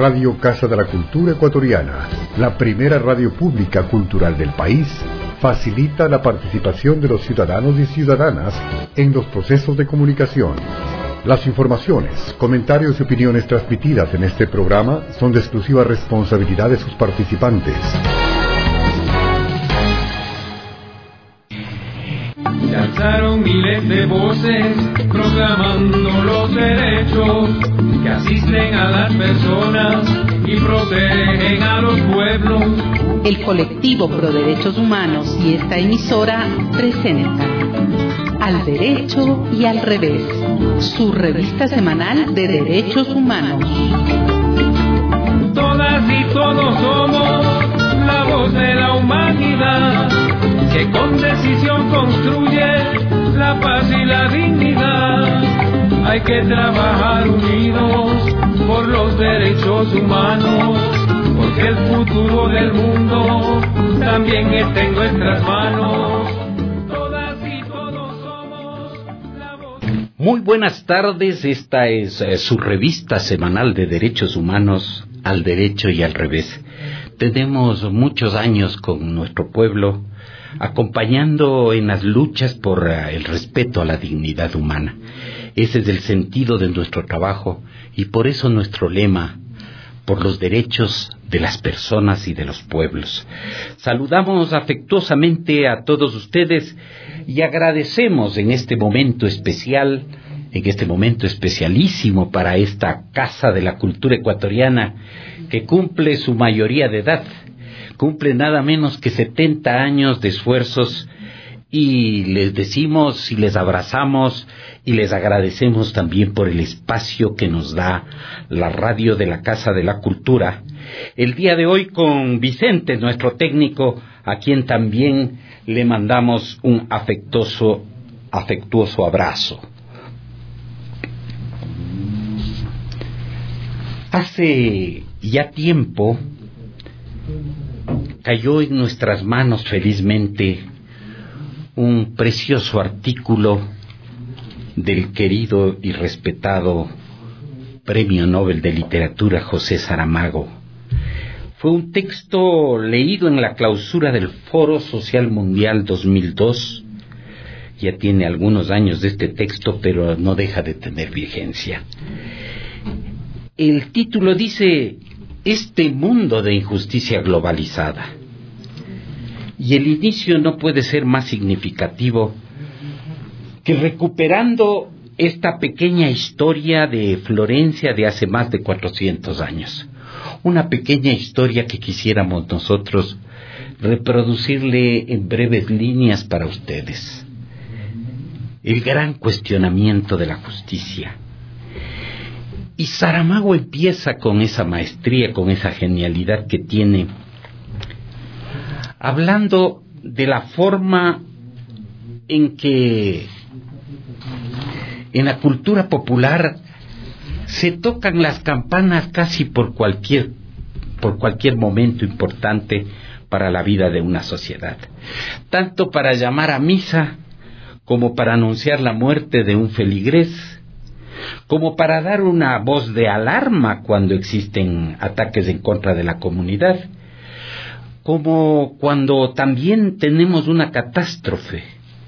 Radio Casa de la Cultura Ecuatoriana, la primera radio pública cultural del país, facilita la participación de los ciudadanos y ciudadanas en los procesos de comunicación. Las informaciones, comentarios y opiniones transmitidas en este programa son de exclusiva responsabilidad de sus participantes. Se alzaron miles de voces proclamando los derechos que asisten a las personas y protegen a los pueblos. El colectivo Pro Derechos Humanos y esta emisora presentan Al Derecho y al Revés, su revista semanal de derechos humanos. Todas y todos somos la voz de la humanidad, que con decisión construye la paz y la dignidad. Hay que trabajar unidos por los derechos humanos, porque el futuro del mundo también está en nuestras manos. Todas y todos somos la voz. Muy buenas tardes, esta es su revista semanal de derechos humanos, Al Derecho y al Revés. Tenemos muchos años con nuestro pueblo, acompañando en las luchas por el respeto a la dignidad humana. Ese es el sentido de nuestro trabajo y por eso nuestro lema, por los derechos de las personas y de los pueblos. Saludamos afectuosamente a todos ustedes y agradecemos en este momento especial, en este momento especialísimo para esta Casa de la Cultura Ecuatoriana, que cumple su mayoría de edad. Cumple nada menos que 70 años de esfuerzos y les decimos y les abrazamos y les agradecemos también por el espacio que nos da la radio de la Casa de la Cultura. El día de hoy con Vicente, nuestro técnico, a quien también le mandamos un afectuoso abrazo. Hace ya tiempo cayó en nuestras manos felizmente un precioso artículo del querido y respetado Premio Nobel de Literatura José Saramago. Fue un texto leído en la clausura del Foro Social Mundial 2002. Ya tiene algunos años de este texto, pero no deja de tener vigencia. El título dice: este mundo de injusticia globalizada. Y el inicio no puede ser más significativo que recuperando esta pequeña historia de Florencia de hace más de 400 años. Una pequeña historia que quisiéramos nosotros reproducirle en breves líneas para ustedes. El gran cuestionamiento de la justicia. Y Saramago empieza con esa maestría, con esa genialidad que tiene, hablando de la forma en que en la cultura popular se tocan las campanas casi por cualquier momento importante para la vida de una sociedad, tanto para llamar a misa como para anunciar la muerte de un feligrés, como para dar una voz de alarma cuando existen ataques en contra de la comunidad, como cuando también tenemos una catástrofe,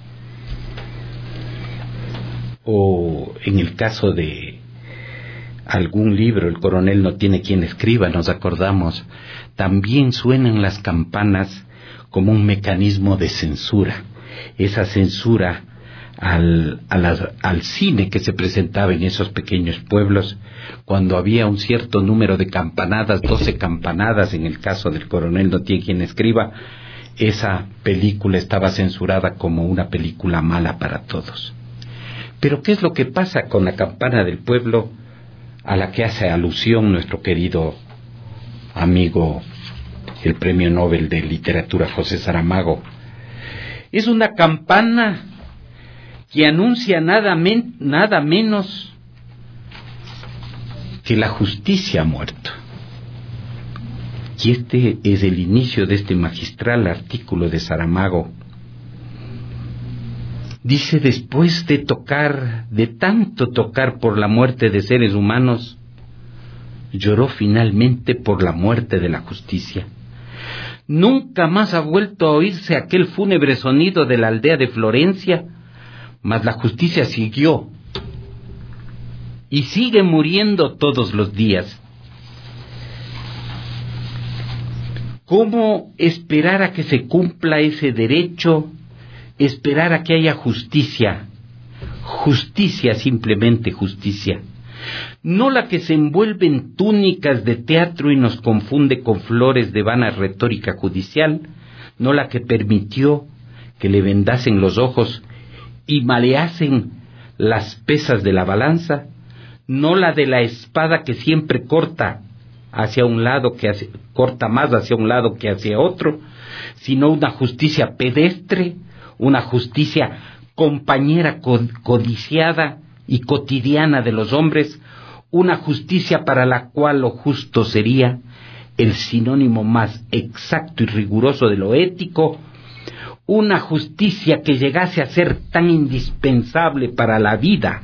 o en el caso de algún libro, El coronel no tiene quien escriba, nos acordamos, también suenan las campanas como un mecanismo de censura, esa censura al cine que se presentaba en esos pequeños pueblos, cuando había un cierto número de campanadas, 12 campanadas en el caso del coronel no tiene quien escriba, esa película estaba censurada como una película mala para todos. Pero ¿qué es lo que pasa con la campana del pueblo a la que hace alusión nuestro querido amigo, el Premio Nobel de Literatura José Saramago? Es una campana que anuncia nada menos que la justicia ha muerto. Y este es el inicio de este magistral artículo de Saramago. Dice: después de tanto tocar por la muerte de seres humanos, lloró finalmente por la muerte de la justicia. Nunca más ha vuelto a oírse aquel fúnebre sonido de la aldea de Florencia, mas la justicia siguió y sigue muriendo todos los días. ¿Cómo esperar a que se cumpla ese derecho? Esperar a que haya justicia. Justicia, simplemente justicia. No la que se envuelve en túnicas de teatro y nos confunde con flores de vana retórica judicial, no la que permitió que le vendasen los ojos y maleasen las pesas de la balanza, no la de la espada que siempre corta hacia un lado, corta más hacia un lado que hacia otro, sino una justicia pedestre, una justicia compañera codiciada y cotidiana de los hombres, una justicia para la cual lo justo sería el sinónimo más exacto y riguroso de lo ético, una justicia que llegase a ser tan indispensable para la vida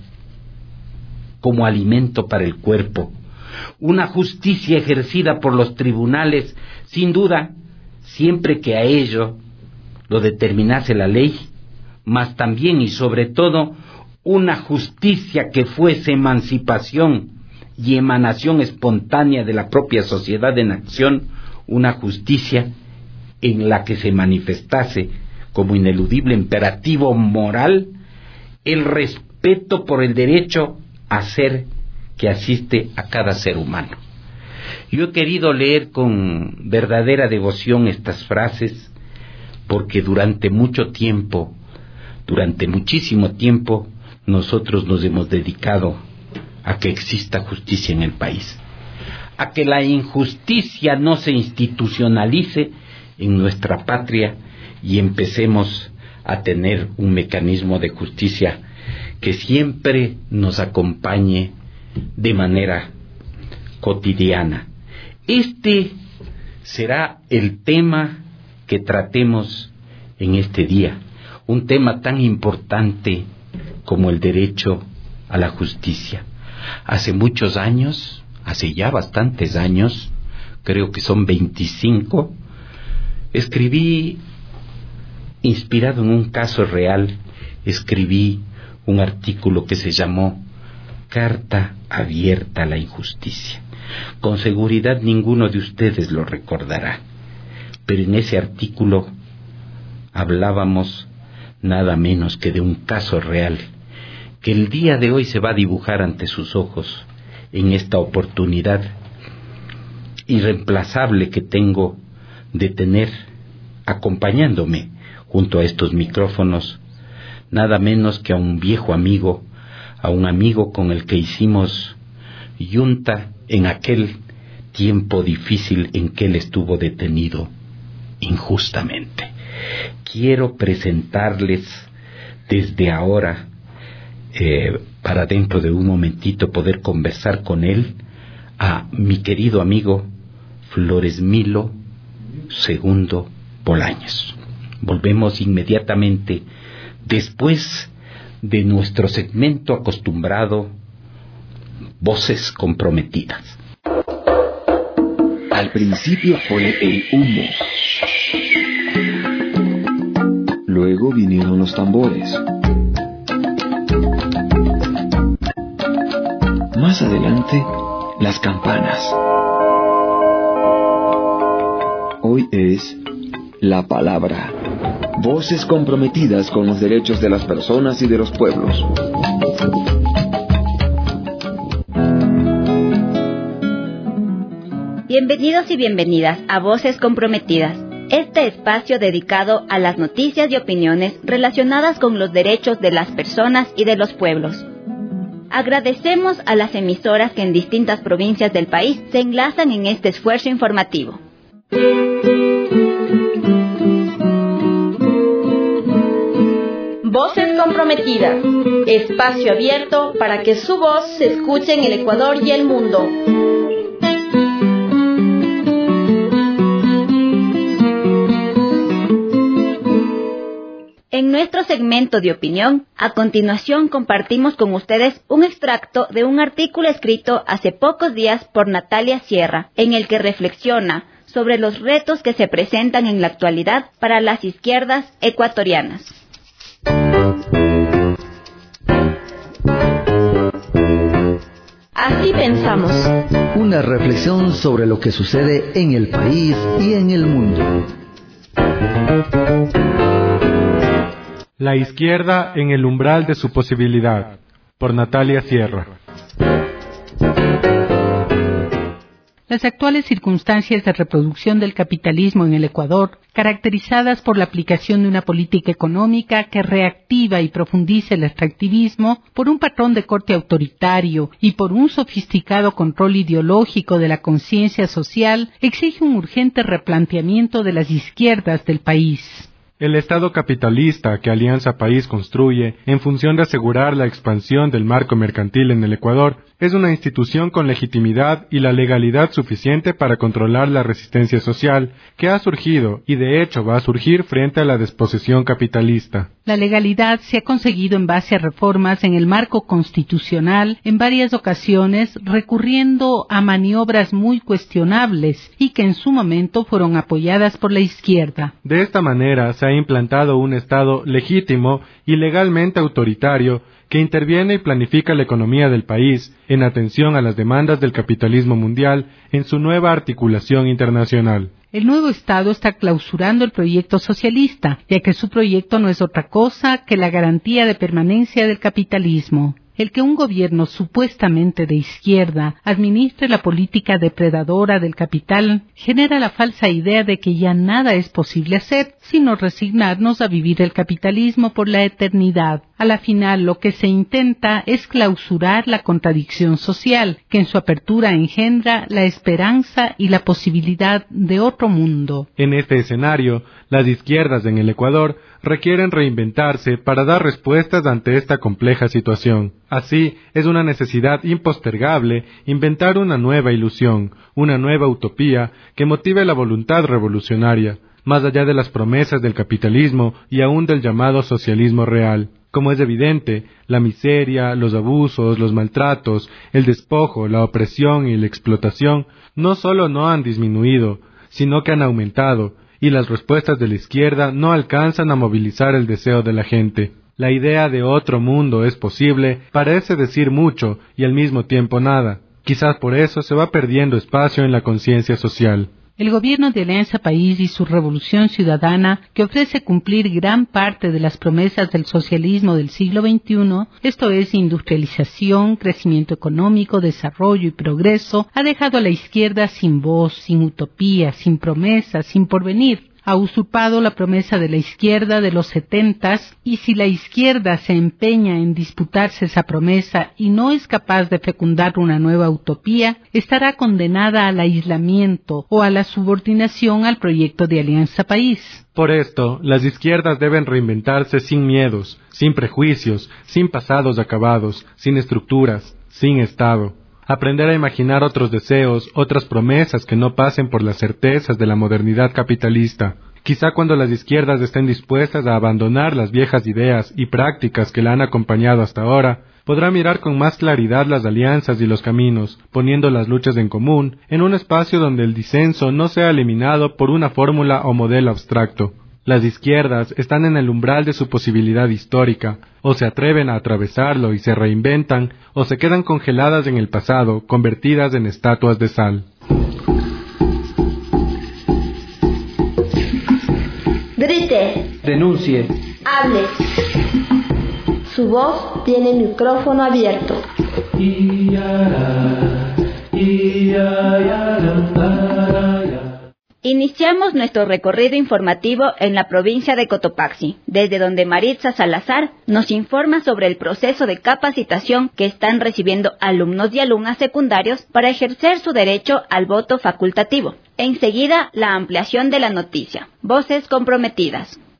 como alimento para el cuerpo, una justicia ejercida por los tribunales, sin duda, siempre que a ello lo determinase la ley, mas también y sobre todo una justicia que fuese emancipación y emanación espontánea de la propia sociedad en acción, una justicia en la que se manifestase como ineludible imperativo moral el respeto por el derecho a ser que asiste a cada ser humano. Yo he querido leer con verdadera devoción estas frases porque durante muchísimo tiempo, nosotros nos hemos dedicado a que exista justicia en el país, a que la injusticia no se institucionalice en nuestra patria y empecemos a tener un mecanismo de justicia que siempre nos acompañe de manera cotidiana. Este será el tema que tratemos en este día, un tema tan importante como el derecho a la justicia. Hace muchos años, hace ya bastantes años, creo que son 25, escribí, inspirado en un caso real, escribí un artículo que se llamó Carta abierta a la injusticia. Con seguridad ninguno de ustedes lo recordará, pero en ese artículo hablábamos nada menos que de un caso real que el día de hoy se va a dibujar ante sus ojos en esta oportunidad irreemplazable que tengo de tener acompañándome junto a estos micrófonos nada menos que a un viejo amigo, a un amigo con el que hicimos yunta en aquel tiempo difícil en que él estuvo detenido injustamente. Quiero presentarles desde ahora, para dentro de un momentito poder conversar con él, a mi querido amigo Floresmilo II Bolaños. Volvemos inmediatamente después de nuestro segmento acostumbrado, Voces Comprometidas. Al principio fue el humo. Luego vinieron los tambores. Más adelante, las campanas. Hoy es la palabra. Voces comprometidas con los derechos de las personas y de los pueblos. Bienvenidos y bienvenidas a Voces Comprometidas, este espacio dedicado a las noticias y opiniones relacionadas con los derechos de las personas y de los pueblos. Agradecemos a las emisoras que en distintas provincias del país se enlazan en este esfuerzo informativo. Voces Comprometidas, espacio abierto para que su voz se escuche en el Ecuador y el mundo. En nuestro segmento de opinión, a continuación compartimos con ustedes un extracto de un artículo escrito hace pocos días por Natalia Sierra, en el que reflexiona sobre los retos que se presentan en la actualidad para las izquierdas ecuatorianas. Así pensamos. Una reflexión sobre lo que sucede en el país y en el mundo. La izquierda en el umbral de su posibilidad, por Natalia Sierra. Las actuales circunstancias de reproducción del capitalismo en el Ecuador, caracterizadas por la aplicación de una política económica que reactiva y profundiza el extractivismo, por un patrón de corte autoritario y por un sofisticado control ideológico de la conciencia social, exige un urgente replanteamiento de las izquierdas del país. El Estado capitalista que Alianza País construye en función de asegurar la expansión del marco mercantil en el Ecuador es una institución con legitimidad y la legalidad suficiente para controlar la resistencia social que ha surgido y de hecho va a surgir frente a la desposesión capitalista. La legalidad se ha conseguido en base a reformas en el marco constitucional en varias ocasiones, recurriendo a maniobras muy cuestionables y que en su momento fueron apoyadas por la izquierda. De esta manera se ha implantado un Estado legítimo y legalmente autoritario que interviene y planifica la economía del país en atención a las demandas del capitalismo mundial en su nueva articulación internacional. El nuevo Estado está clausurando el proyecto socialista, ya que su proyecto no es otra cosa que la garantía de permanencia del capitalismo. El que un gobierno supuestamente de izquierda administre la política depredadora del capital genera la falsa idea de que ya nada es posible hacer, sino resignarnos a vivir el capitalismo por la eternidad. A la final, lo que se intenta es clausurar la contradicción social, que en su apertura engendra la esperanza y la posibilidad de otro mundo. En este escenario, las izquierdas en el Ecuador requieren reinventarse para dar respuestas ante esta compleja situación. Así, es una necesidad impostergable inventar una nueva ilusión, una nueva utopía que motive la voluntad revolucionaria, más allá de las promesas del capitalismo y aún del llamado socialismo real. Como es evidente, la miseria, los abusos, los maltratos, el despojo, la opresión y la explotación no solo no han disminuido, sino que han aumentado, y las respuestas de la izquierda no alcanzan a movilizar el deseo de la gente. La idea de otro mundo es posible parece decir mucho y al mismo tiempo nada. Quizás por eso se va perdiendo espacio en la conciencia social. El gobierno de Alianza País y su revolución ciudadana, que ofrece cumplir gran parte de las promesas del socialismo del siglo XXI, esto es industrialización, crecimiento económico, desarrollo y progreso, ha dejado a la izquierda sin voz, sin utopía, sin promesas, sin porvenir. Ha usurpado la promesa de la izquierda de los 70s, y si la izquierda se empeña en disputarse esa promesa y no es capaz de fecundar una nueva utopía, estará condenada al aislamiento o a la subordinación al proyecto de Alianza País. Por esto, las izquierdas deben reinventarse sin miedos, sin prejuicios, sin pasados acabados, sin estructuras, sin Estado. Aprender a imaginar otros deseos, otras promesas que no pasen por las certezas de la modernidad capitalista. Quizá cuando las izquierdas estén dispuestas a abandonar las viejas ideas y prácticas que la han acompañado hasta ahora, podrá mirar con más claridad las alianzas y los caminos, poniendo las luchas en común en un espacio donde el disenso no sea eliminado por una fórmula o modelo abstracto. Las izquierdas están en el umbral de su posibilidad histórica, o se atreven a atravesarlo y se reinventan, o se quedan congeladas en el pasado, convertidas en estatuas de sal. Grite. Denuncie. Hable. Su voz tiene micrófono abierto. Iniciamos nuestro recorrido informativo en la provincia de Cotopaxi, desde donde Maritza Salazar nos informa sobre el proceso de capacitación que están recibiendo alumnos y alumnas secundarios para ejercer su derecho al voto facultativo. Enseguida, la ampliación de la noticia. Voces comprometidas.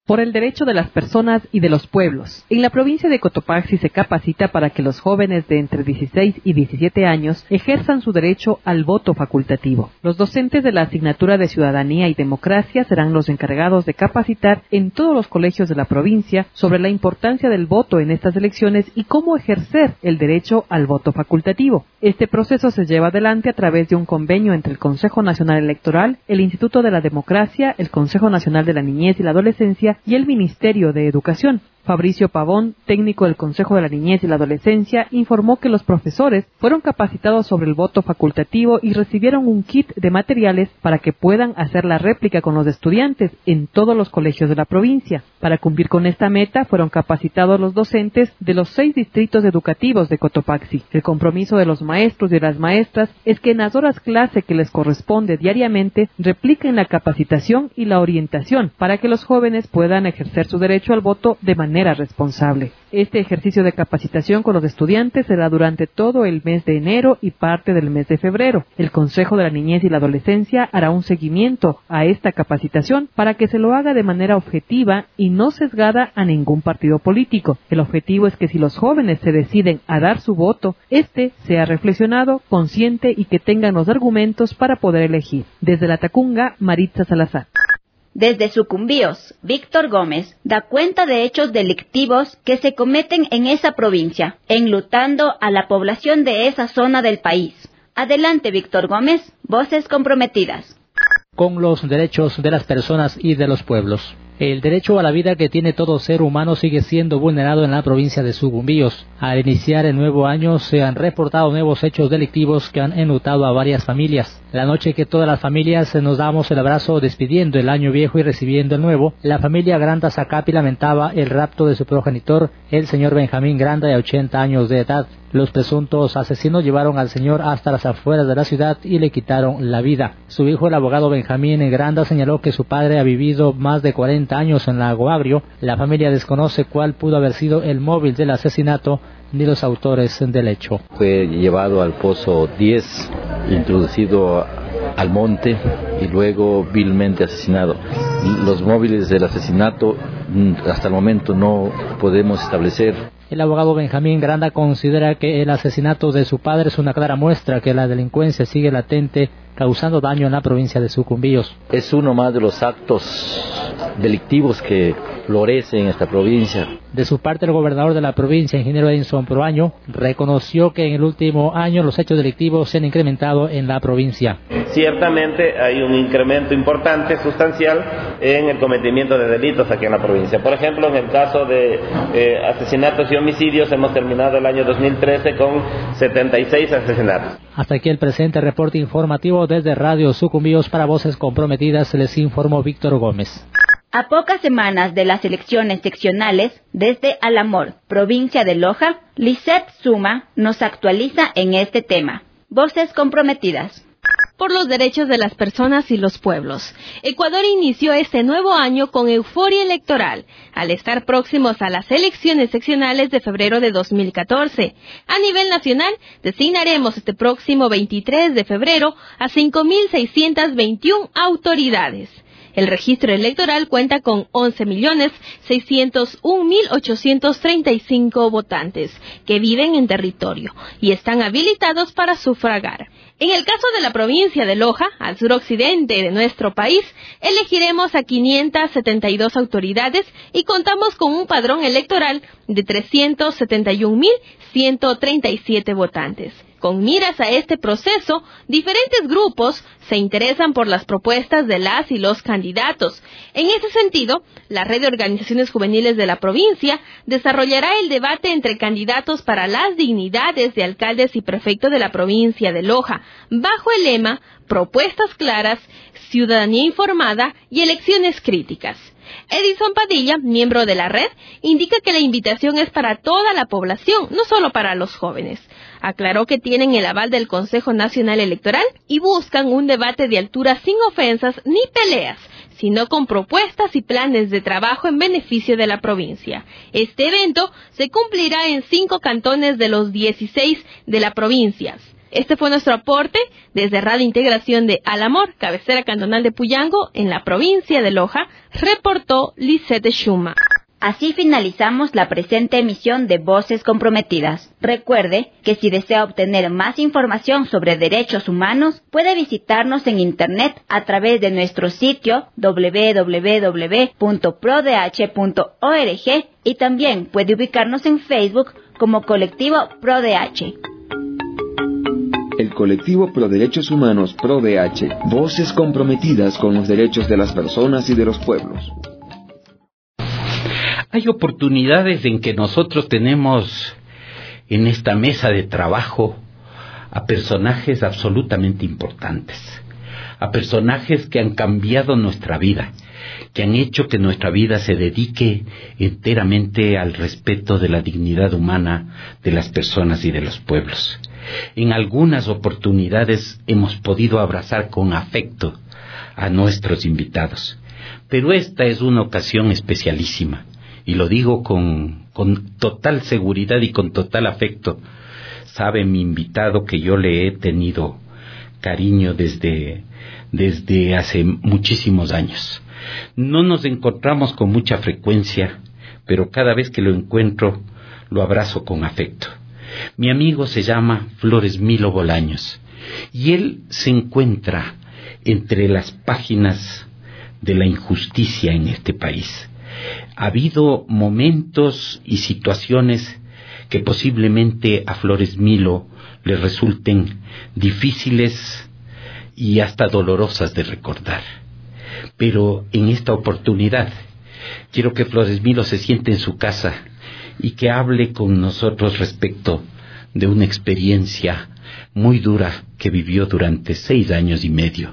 por el derecho de las personas y de los pueblos. En la provincia de Cotopaxi se capacita para que los jóvenes de entre 16 y 17 años ejerzan su derecho al voto facultativo. Los docentes de la asignatura de Ciudadanía y Democracia serán los encargados de capacitar en todos los colegios de la provincia sobre la importancia del voto en estas elecciones y cómo ejercer el derecho al voto facultativo. Este proceso se lleva adelante a través de un convenio entre el Consejo Nacional Electoral, el Instituto de la Democracia, el Consejo Nacional de la Niñez y la Adolescencia y el Ministerio de Educación. Fabricio Pavón, técnico del Consejo de la Niñez y la Adolescencia, informó que los profesores fueron capacitados sobre el voto facultativo y recibieron un kit de materiales para que puedan hacer la réplica con los estudiantes en todos los colegios de la provincia. Para cumplir con esta meta, fueron capacitados los docentes de los 6 distritos educativos de Cotopaxi. El compromiso de los maestros y de las maestras es que en las horas clase que les corresponde diariamente, repliquen la capacitación y la orientación para que los jóvenes puedan ejercer su derecho al voto de manera responsable. Este ejercicio de capacitación con los estudiantes será durante todo el mes de enero y parte del mes de febrero. El Consejo de la Niñez y la Adolescencia hará un seguimiento a esta capacitación para que se lo haga de manera objetiva y no sesgada a ningún partido político. El objetivo es que si los jóvenes se deciden a dar su voto, este sea reflexionado, consciente y que tengan los argumentos para poder elegir. Desde La Tacunga, Maritza Salazar. Desde Sucumbíos, Víctor Gómez da cuenta de hechos delictivos que se cometen en esa provincia, enlutando a la población de esa zona del país. Adelante, Víctor Gómez, Voces Comprometidas. Con los derechos de las personas y de los pueblos. El derecho a la vida que tiene todo ser humano sigue siendo vulnerado en la provincia de Sucumbíos. Al iniciar el nuevo año se han reportado nuevos hechos delictivos que han enlutado a varias familias. La noche que todas las familias nos damos el abrazo despidiendo el año viejo y recibiendo el nuevo, la familia Granda Zacapi lamentaba el rapto de su progenitor, el señor Benjamín Granda, de 80 años de edad. Los presuntos asesinos llevaron al señor hasta las afueras de la ciudad y le quitaron la vida. Su hijo, el abogado Benjamín Granda, señaló que su padre ha vivido más de 40 años en Lago Agrio. La familia desconoce cuál pudo haber sido el móvil del asesinato ni los autores del hecho. Fue llevado al pozo 10, introducido al monte y luego vilmente asesinado. Los móviles del asesinato hasta el momento no podemos establecer. El abogado Benjamín Granda considera que el asesinato de su padre es una clara muestra que la delincuencia sigue latente, causando daño en la provincia de Sucumbíos. Es uno más de los actos delictivos que florecen en esta provincia. De su parte, el gobernador de la provincia, ingeniero Edinson Proaño, reconoció que en el último año los hechos delictivos se han incrementado en la provincia. Ciertamente hay un incremento importante, sustancial, en el cometimiento de delitos aquí en la provincia. Por ejemplo, en el caso de asesinatos y homicidios, hemos terminado el año 2013 con 76 asesinatos. Hasta aquí el presente reporte informativo desde Radio Sucumbíos. Para Voces Comprometidas les informó Víctor Gómez. A pocas semanas de las elecciones seccionales, desde Alamor, provincia de Loja, Lisette Suma nos actualiza en este tema. Voces Comprometidas. Por los derechos de las personas y los pueblos. Ecuador inició este nuevo año con euforia electoral, al estar próximos a las elecciones seccionales de febrero de 2014. A nivel nacional, designaremos este próximo 23 de febrero a 5.621 autoridades. El registro electoral cuenta con 11.601.835 votantes que viven en territorio y están habilitados para sufragar. En el caso de la provincia de Loja, al suroccidente de nuestro país, elegiremos a 572 autoridades y contamos con un padrón electoral de 371.137 votantes. Con miras a este proceso, diferentes grupos se interesan por las propuestas de las y los candidatos. En ese sentido, la Red de Organizaciones Juveniles de la provincia desarrollará el debate entre candidatos para las dignidades de alcaldes y prefectos de la provincia de Loja, bajo el lema Propuestas claras, ciudadanía informada y elecciones críticas. Edison Padilla, miembro de la red, indica que la invitación es para toda la población, no solo para los jóvenes. Aclaró que tienen el aval del Consejo Nacional Electoral y buscan un debate de altura sin ofensas ni peleas, sino con propuestas y planes de trabajo en beneficio de la provincia. Este evento se cumplirá en 5 cantones de los 16 de la provincia. Este fue nuestro aporte desde Radio Integración de Alamor, cabecera cantonal de Puyango, en la provincia de Loja, reportó Lisette Schuma. Así finalizamos la presente emisión de Voces Comprometidas. Recuerde que si desea obtener más información sobre derechos humanos, puede visitarnos en Internet a través de nuestro sitio www.prodh.org y también puede ubicarnos en Facebook como Colectivo ProDH. El colectivo Pro Derechos Humanos ProDH, voces comprometidas con los derechos de las personas y de los pueblos. Hay oportunidades en que nosotros tenemos en esta mesa de trabajo a personajes absolutamente importantes, a personajes que han cambiado nuestra vida, que han hecho que nuestra vida se dedique enteramente al respeto de la dignidad humana de las personas y de los pueblos. En algunas oportunidades hemos podido abrazar con afecto a nuestros invitados, pero esta es una ocasión especialísima, y lo digo con total seguridad y con total afecto. Sabe mi invitado que yo le he tenido cariño desde hace muchísimos años. No nos encontramos con mucha frecuencia, pero cada vez que lo encuentro, lo abrazo con afecto. Mi amigo se llama Flores Milo Bolaños, y él se encuentra entre las páginas de la injusticia en este país. Ha habido momentos y situaciones que posiblemente a Flores Milo le resulten difíciles y hasta dolorosas de recordar. Pero en esta oportunidad quiero que Flores Milo se siente en su casa y que hable con nosotros respecto de una experiencia muy dura que vivió durante 6 años y medio.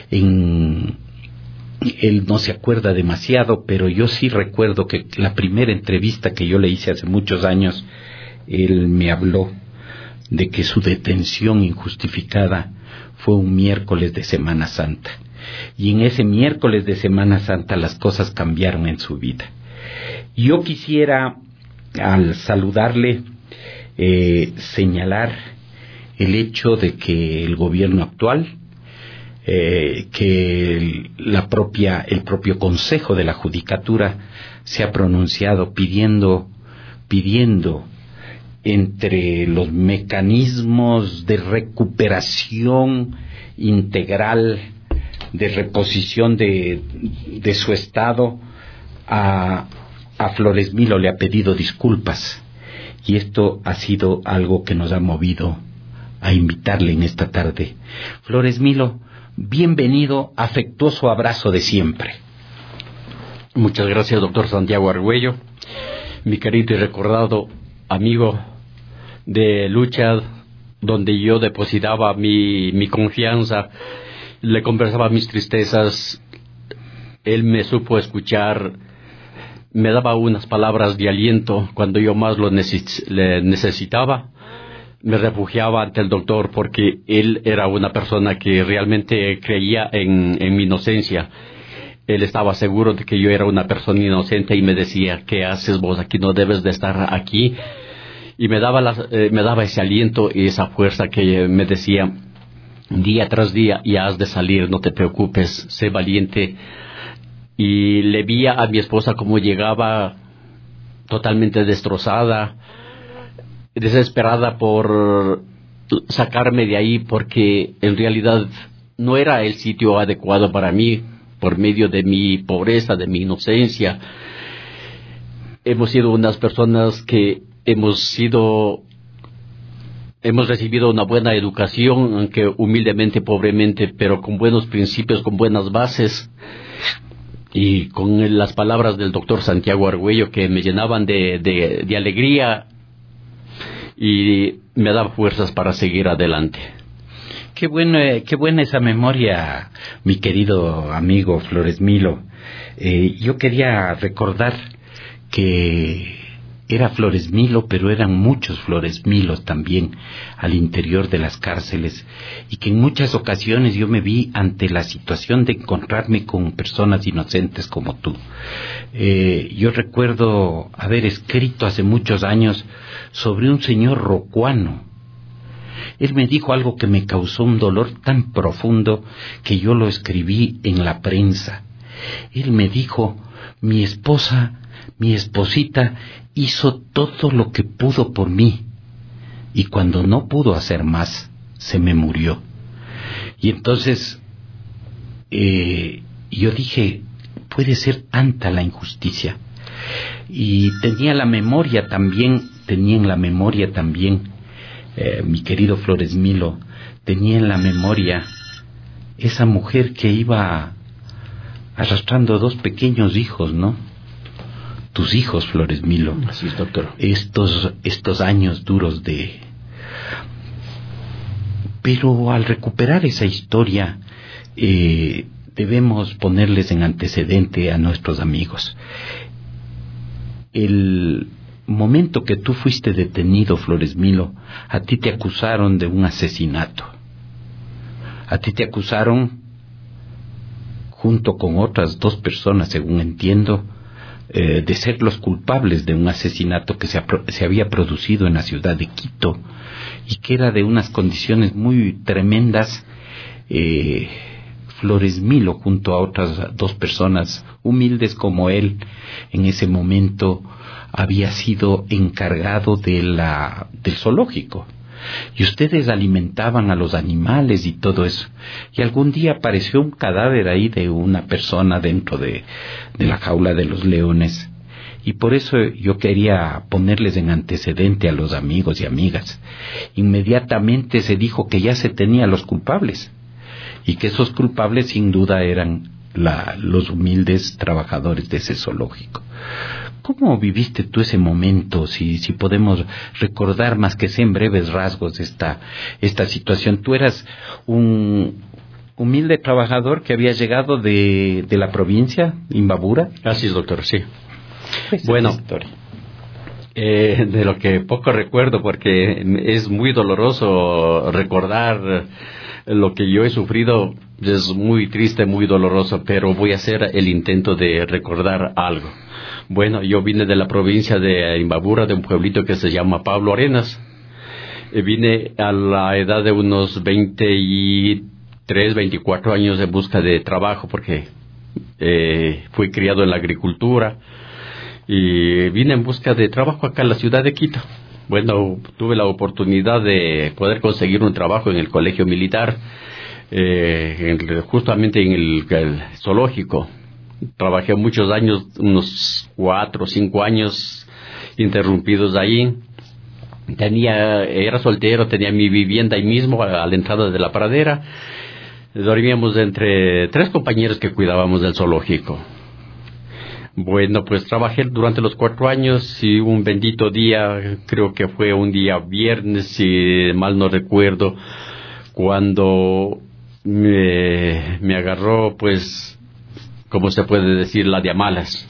Él no se acuerda demasiado, pero yo sí recuerdo que la primera entrevista que yo le hice hace muchos años, él me habló de que su detención injustificada fue un miércoles de Semana Santa. Y en ese miércoles de Semana Santa las cosas cambiaron en su vida. Yo quisiera, al saludarle, señalar el hecho de que el gobierno actual, que el propio Consejo de la Judicatura se ha pronunciado pidiendo entre los mecanismos de recuperación integral, de reposición de su estado, a Flores Milo le ha pedido disculpas, y esto ha sido algo que nos ha movido a invitarle en esta tarde. Flores Milo, bienvenido, afectuoso abrazo de siempre. Muchas gracias, doctor Santiago Argüello, mi querido y recordado amigo de lucha, donde yo depositaba mi confianza, le conversaba mis tristezas, él me supo escuchar, me daba unas palabras de aliento cuando yo más lo necesitaba. Me refugiaba ante el doctor porque él era una persona que realmente creía en mi inocencia. Él estaba seguro de que yo era una persona inocente y me decía, ¿qué haces vos aquí? No debes de estar aquí. Y me daba ese aliento y esa fuerza que me decía día tras día, ya has de salir, no te preocupes, sé valiente. Y le vi a mi esposa como llegaba totalmente destrozada, desesperada por sacarme de ahí, porque en realidad no era el sitio adecuado para mí, por medio de mi pobreza, de mi inocencia. Hemos sido unas personas que hemos recibido una buena educación, aunque humildemente, pobremente, pero con buenos principios, con buenas bases, y con las palabras del doctor Santiago Argüello que me llenaban de alegría y me daban fuerzas para seguir adelante. Qué buena esa memoria, mi querido amigo Flores Milo. Yo quería recordar que era Flores Milo, pero eran muchos Flores Milos también al interior de las cárceles, y que en muchas ocasiones yo me vi ante la situación de encontrarme con personas inocentes como tú. Yo recuerdo haber escrito hace muchos años sobre un señor rocuano, él me dijo algo que me causó un dolor tan profundo que yo lo escribí en la prensa. Él me dijo: mi esposita hizo todo lo que pudo por mí, y cuando no pudo hacer más, se me murió. Y entonces yo dije, puede ser tanta la injusticia. Y tenía en la memoria también, mi querido Flores Milo, tenía en la memoria esa mujer que iba arrastrando 2 pequeños hijos, ¿no? Tus hijos, Flores Milo. Así es, doctor. Estos años duros de... Pero al recuperar esa historia, debemos ponerles en antecedente a nuestros amigos. El momento que tú fuiste detenido, Flores Milo, a ti te acusaron de un asesinato. A ti te acusaron, junto con otras 2 personas, según entiendo, de ser los culpables de un asesinato que se había producido en la ciudad de Quito y que era de unas condiciones muy tremendas. Flores Milo, junto a otras 2 personas humildes como él, en ese momento había sido encargado del zoológico. Y ustedes alimentaban a los animales y todo eso. Y algún día apareció un cadáver ahí de una persona dentro de la jaula de los leones. Y por eso yo quería ponerles en antecedente a los amigos y amigas. Inmediatamente se dijo que ya se tenía los culpables. Y que esos culpables sin duda eran los humildes trabajadores de ese zoológico. ¿Cómo viviste tú ese momento? Si podemos recordar, más que sea en breves rasgos, esta situación. Tú eras un humilde trabajador que había llegado de la provincia, Imbabura. Así es, doctor, sí. Bueno, de lo que poco recuerdo, porque es muy doloroso recordar lo que yo he sufrido, es muy triste, muy doloroso, pero voy a hacer el intento de recordar algo. Bueno, yo vine de la provincia de Imbabura, de un pueblito que se llama Pablo Arenas. Vine a la edad de unos 23, 24 años en busca de trabajo, porque fui criado en la agricultura y vine en busca de trabajo acá en la ciudad de Quito. Bueno, tuve la oportunidad de poder conseguir un trabajo en el colegio militar, justamente en el zoológico. Trabajé muchos años, unos 4 o 5 años interrumpidos ahí. Era soltero, tenía mi vivienda ahí mismo, a la entrada de la pradera. Dormíamos entre 3 compañeros que cuidábamos del zoológico. Bueno, pues trabajé durante los 4 años y un bendito día, creo que fue un día viernes, si mal no recuerdo, cuando me agarró, pues, ¿cómo se puede decir?, la de a malas.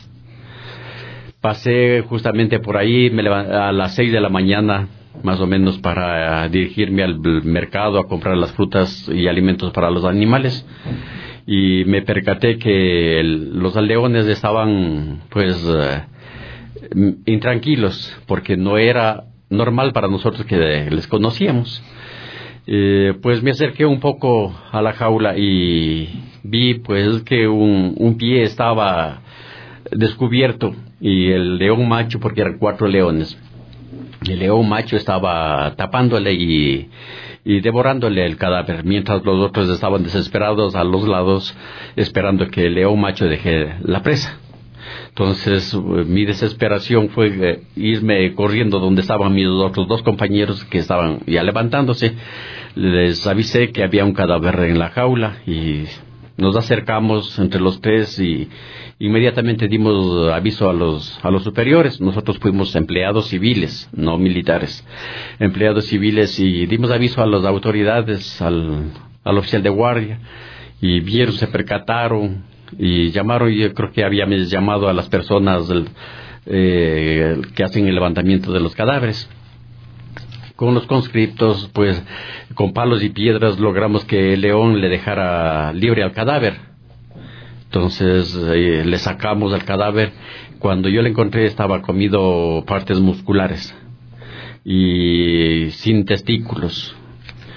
Pasé justamente por ahí, me levanté a las 6 de la mañana, más o menos, para dirigirme al mercado a comprar las frutas y alimentos para los animales. Y me percaté que los aldeones estaban, pues, intranquilos, porque no era normal para nosotros que les conocíamos. Pues me acerqué un poco a la jaula y vi, pues, que un pie estaba descubierto y el león macho, porque eran 4 leones, el león macho estaba tapándole y devorándole el cadáver, mientras los otros estaban desesperados a los lados esperando que el león macho deje la presa. Entonces mi desesperación fue irme corriendo donde estaban mis otros 2 compañeros que estaban ya levantándose. Les avisé que había un cadáver en la jaula y nos acercamos entre los 3 y inmediatamente dimos aviso a los superiores. Nosotros fuimos empleados civiles, no militares, empleados civiles, y dimos aviso a las autoridades, al oficial de guardia, y vieron, se percataron y llamaron. Yo creo que habíamos llamado a las personas que hacen el levantamiento de los cadáveres. Con los conscriptos, pues, con palos y piedras logramos que el león le dejara libre al cadáver. Entonces le sacamos el cadáver. Cuando yo le encontré estaba comido partes musculares y sin testículos.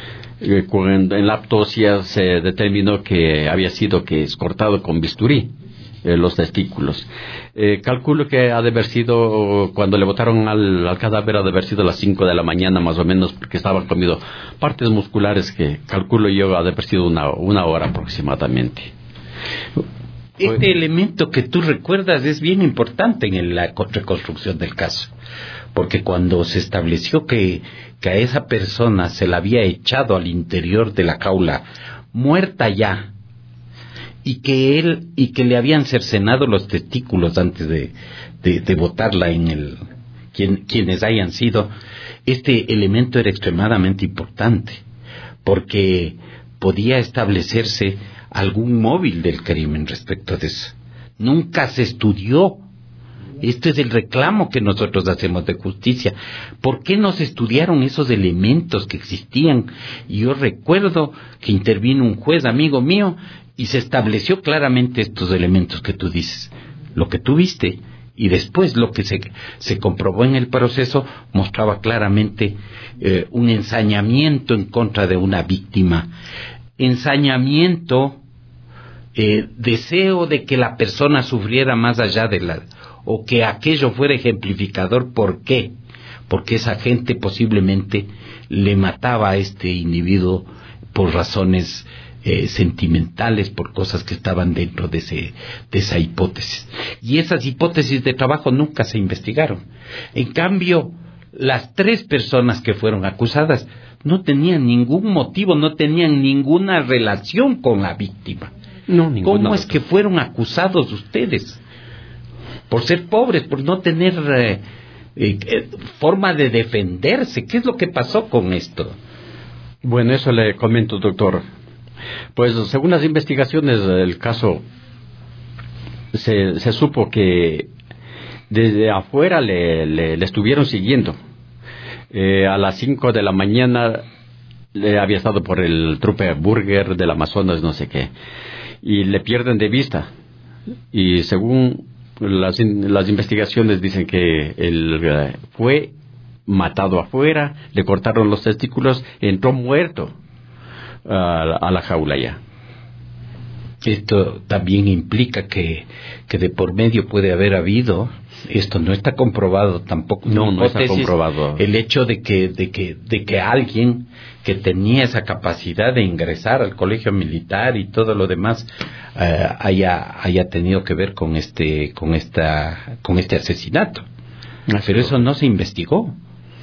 En la autopsia se determinó que había sido cortado con bisturí los testículos. Calculo que ha de haber sido, cuando le botaron al cadáver, ha de haber sido a las 5 de la mañana más o menos, porque estaban comiendo partes musculares que calculo yo ha de haber sido una hora aproximadamente. Este elemento que tú recuerdas es bien importante en la reconstrucción del caso, porque cuando se estableció que a esa persona se la había echado al interior de la jaula, muerta ya, y que le habían cercenado los testículos antes de botarla en quienes hayan sido, este elemento era extremadamente importante, porque podía establecerse algún móvil del crimen respecto de eso. Nunca se estudió. Este es el reclamo que nosotros hacemos de justicia. ¿Por qué no se estudiaron esos elementos que existían? Y yo recuerdo que intervino un juez amigo mío y se estableció claramente estos elementos que tú dices. Lo que tú viste y después lo que se comprobó en el proceso mostraba claramente un ensañamiento en contra de una víctima. Ensañamiento, deseo de que la persona sufriera más allá o que aquello fuera ejemplificador. ¿Por qué? Porque esa gente posiblemente le mataba a este individuo por razones sentimentales, por cosas que estaban dentro de esa hipótesis. Y esas hipótesis de trabajo nunca se investigaron. En cambio, las 3 personas que fueron acusadas no tenían ningún motivo, no tenían ninguna relación con la víctima. No, ¿Cómo es que fueron acusados ustedes? Por ser pobres, por no tener forma de defenderse. ¿Qué es lo que pasó con esto? Bueno, eso le comento, doctor. Pues según las investigaciones del caso, se supo que desde afuera le estuvieron siguiendo. A las 5 de la mañana le había estado por el Truppe Burger del Amazonas, no sé qué, y le pierden de vista. Y según las investigaciones dicen que él fue matado afuera, le cortaron los testículos, entró muerto a la jaula ya. Esto también implica que de por medio puede haber habido, esto no está comprobado tampoco, no está comprobado, el hecho de que alguien que tenía esa capacidad de ingresar al colegio militar y todo lo demás haya tenido que ver con este asesinato. Pero eso no se investigó.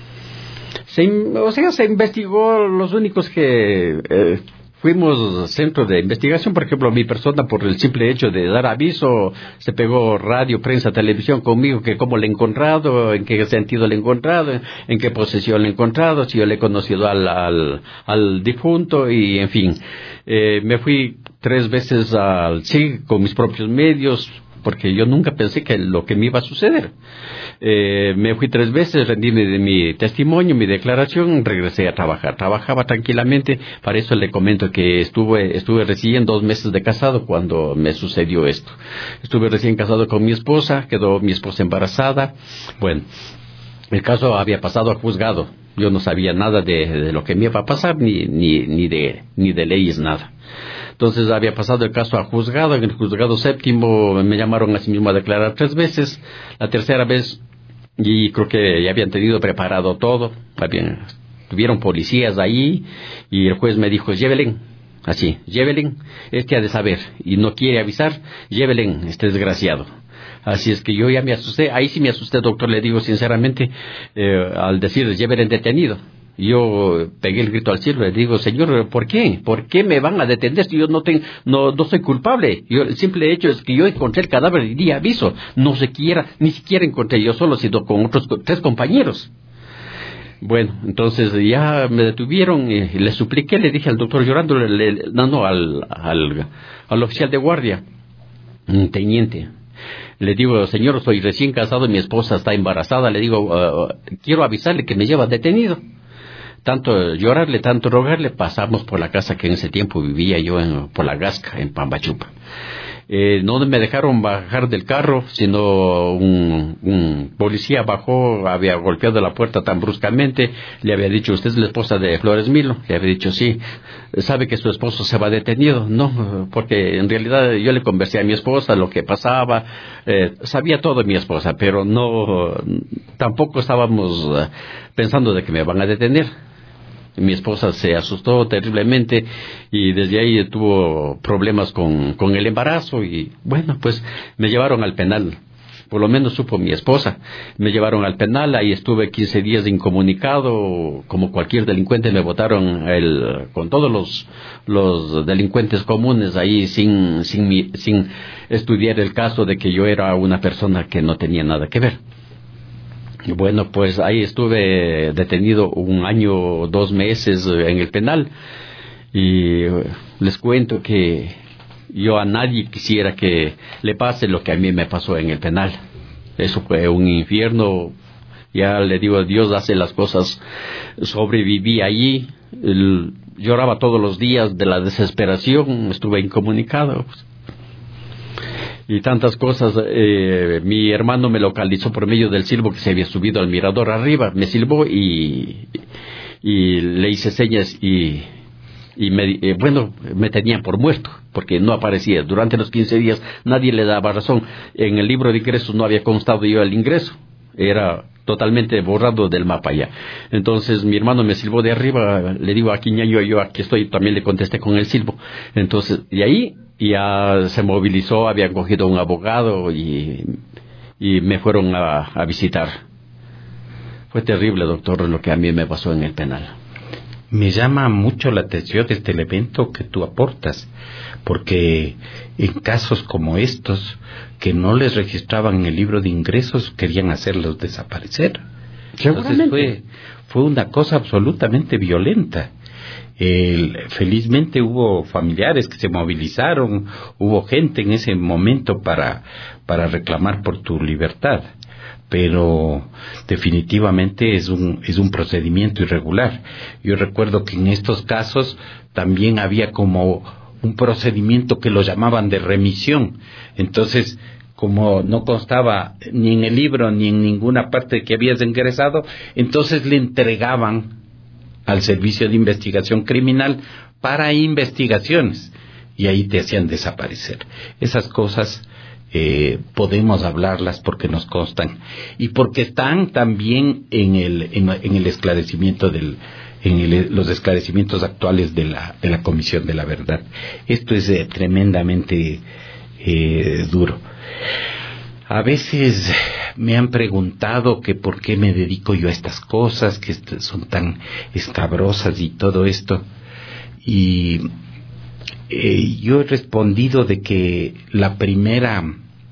Se investigó. Los únicos que fuimos centro de investigación, por ejemplo, mi persona, por el simple hecho de dar aviso, se pegó radio, prensa, televisión conmigo, que cómo le he encontrado, en qué sentido le he encontrado, en qué posesión le he encontrado, si yo le he conocido al difunto, y en fin. Me fui 3 veces al SIG con mis propios medios, porque yo nunca pensé que lo que me iba a suceder. Me fui 3 veces, rendí mi testimonio, mi declaración, regresé a trabajar. Trabajaba tranquilamente. Para eso le comento que estuve recién 2 meses de casado cuando me sucedió esto. Estuve recién casado con mi esposa, quedó mi esposa embarazada. Bueno, el caso había pasado a juzgado. Yo no sabía nada de lo que me iba a pasar, ni de leyes, nada. Entonces había pasado el caso a juzgado. En el juzgado 7º me llamaron a sí mismo a declarar 3 veces. La tercera vez, y creo que ya habían tenido preparado todo. Tuvieron policías ahí, y el juez me dijo, llévelen, así, llévelen, este ha de saber, y no quiere avisar, llévelen, este desgraciado. Así es que yo ya me asusté. Ahí sí me asusté, doctor, le digo sinceramente, al decir, llévelen detenido. Yo pegué el grito al cielo, le digo, señor, ¿por qué? ¿Por qué me van a detener si yo no soy culpable? El simple hecho es que yo encontré el cadáver y di aviso. Ni siquiera encontré yo solo, sino con otros 3 compañeros. Bueno, entonces ya me detuvieron y le supliqué, le dije al doctor llorando, al oficial de guardia, un teniente. Le digo, señor, soy recién casado y mi esposa está embarazada. Le digo, quiero avisarle que me lleva detenido. Tanto llorarle, tanto rogarle, pasamos por la casa que en ese tiempo vivía yo por la Gasca, en Pambachupa. No me dejaron bajar del carro, sino un policía bajó, había golpeado la puerta tan bruscamente, le había dicho, ¿usted es la esposa de Flores Milo? Le había dicho, sí. ¿Sabe que su esposo se va detenido? No, porque en realidad yo le conversé a mi esposa lo que pasaba, sabía todo de mi esposa, pero no, tampoco estábamos pensando de que me van a detener. Mi esposa se asustó terriblemente y desde ahí tuvo problemas con el embarazo y bueno, pues me llevaron al penal. Por lo menos supo mi esposa. Me llevaron al penal, ahí estuve 15 días incomunicado, como cualquier delincuente me botaron con todos los delincuentes comunes ahí sin estudiar el caso de que yo era una persona que no tenía nada que ver. Bueno, pues ahí estuve detenido 1 año, 2 meses en el penal y les cuento que yo a nadie quisiera que le pase lo que a mí me pasó en el penal. Eso fue un infierno, ya le digo a Dios, hace las cosas, sobreviví allí, lloraba todos los días de la desesperación, estuve incomunicado. Y tantas cosas, mi hermano me localizó por medio del silbo que se había subido al mirador arriba, me silbó y le hice señas y me tenían por muerto, porque no aparecía. Durante los 15 días nadie le daba razón. En el libro de ingresos no había constado yo el ingreso, era totalmente borrado del mapa ya. Entonces mi hermano me silbó de arriba, le digo, aquí ñaño, yo aquí estoy, también le contesté con el silbo. Entonces, de ahí ya se movilizó, habían cogido un abogado y me fueron a visitar. Fue terrible, doctor, lo que a mí me pasó en el penal. Me llama mucho la atención este elemento que tú aportas, porque en casos como estos, que no les registraban en el libro de ingresos, querían hacerlos desaparecer. Entonces fue una cosa absolutamente violenta. Felizmente hubo familiares que se movilizaron, hubo gente en ese momento para reclamar por tu libertad, pero definitivamente es un procedimiento irregular. Yo recuerdo que en estos casos también había como un procedimiento que lo llamaban de remisión. Entonces, como no constaba ni en el libro ni en ninguna parte que habías ingresado, entonces le entregaban al Servicio de Investigación Criminal para investigaciones y ahí te hacían desaparecer. Esas cosas podemos hablarlas porque nos constan y porque están también en el esclarecimiento los esclarecimientos actuales de la Comisión de la Verdad. Esto es tremendamente duro. A veces me han preguntado que por qué me dedico yo a estas cosas, que son tan escabrosas y todo esto. Y yo he respondido de que la primera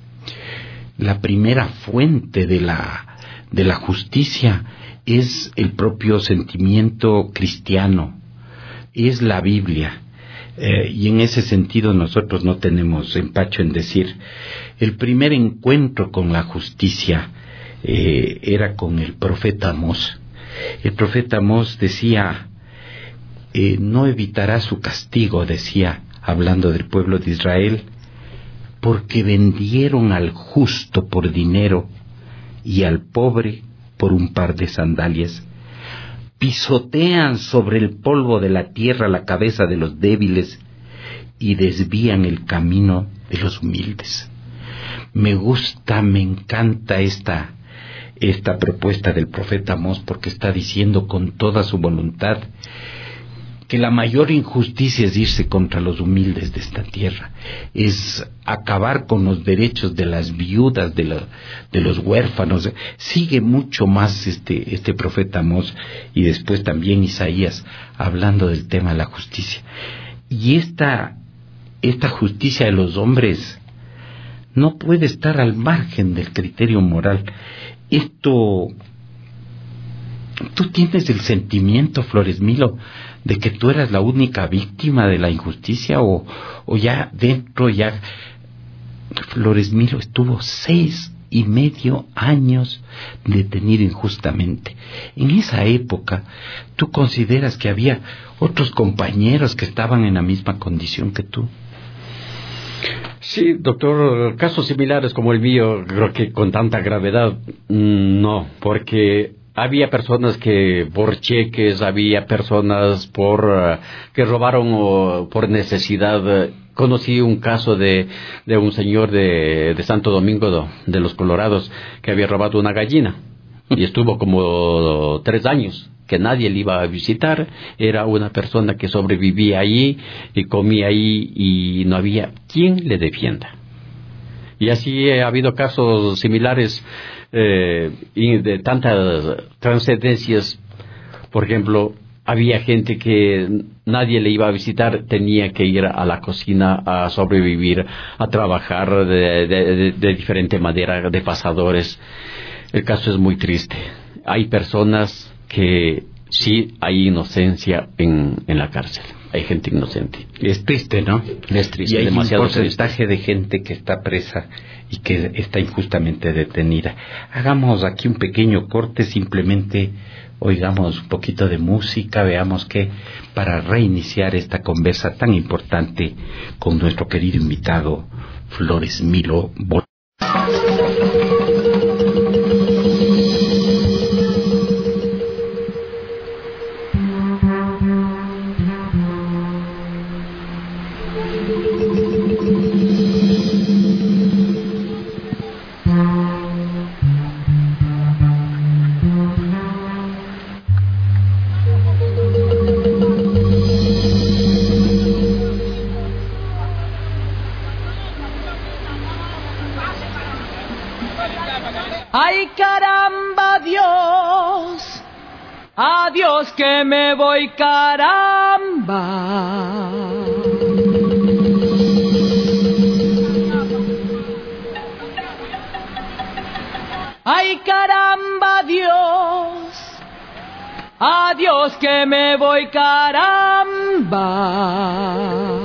fuente de la justicia es el propio sentimiento cristiano, es la Biblia. Y en ese sentido nosotros no tenemos empacho en decir, el primer encuentro con la justicia era con el profeta Amós. El profeta Amós decía, no evitará su castigo, decía, hablando del pueblo de Israel, porque vendieron al justo por dinero y al pobre por un par de sandalias. Pisotean sobre el polvo de la tierra la cabeza de los débiles y desvían el camino de los humildes. Me gusta, me encanta esta propuesta del profeta Amós, porque está diciendo con toda su voluntad que la mayor injusticia es irse contra los humildes de esta tierra, es acabar con los derechos de las viudas, de los huérfanos. Sigue mucho más este profeta Amós y después también Isaías hablando del tema de la justicia. Y esta justicia de los hombres no puede estar al margen del criterio moral. Tú tienes el sentimiento, Flores Milo, de que tú eras la única víctima de la injusticia o ya dentro ya Flores Milo estuvo 6.5 años detenido injustamente. En esa época, ¿tú consideras que había otros compañeros que estaban en la misma condición que tú? Sí, doctor, casos similares como el mío, creo que con tanta gravedad, no, porque había personas que por cheques, había personas que robaron por necesidad. Conocí un caso de un señor de Santo Domingo de los Colorados que había robado una gallina y estuvo como 3 años que nadie le iba a visitar. Era una persona que sobrevivía allí y comía ahí y no había quien le defienda. Y así ha habido casos similares y de tantas trascendencias. Por ejemplo, había gente que nadie le iba a visitar, tenía que ir a la cocina a sobrevivir, a trabajar de diferente manera, de pasadores. El caso es muy triste. Hay personas que sí hay inocencia en la cárcel. Hay gente inocente. Es triste, ¿no? Es triste. Y hay demasiado un porcentaje de gente que está presa y que está injustamente detenida. Hagamos aquí un pequeño corte, simplemente oigamos un poquito de música, veamos qué, para reiniciar esta conversa tan importante con nuestro querido invitado Flores Milo. ¡Ay, caramba, Dios! ¡Adiós que me voy, caramba! ¡Ay, caramba, Dios! ¡Adiós que me voy, caramba!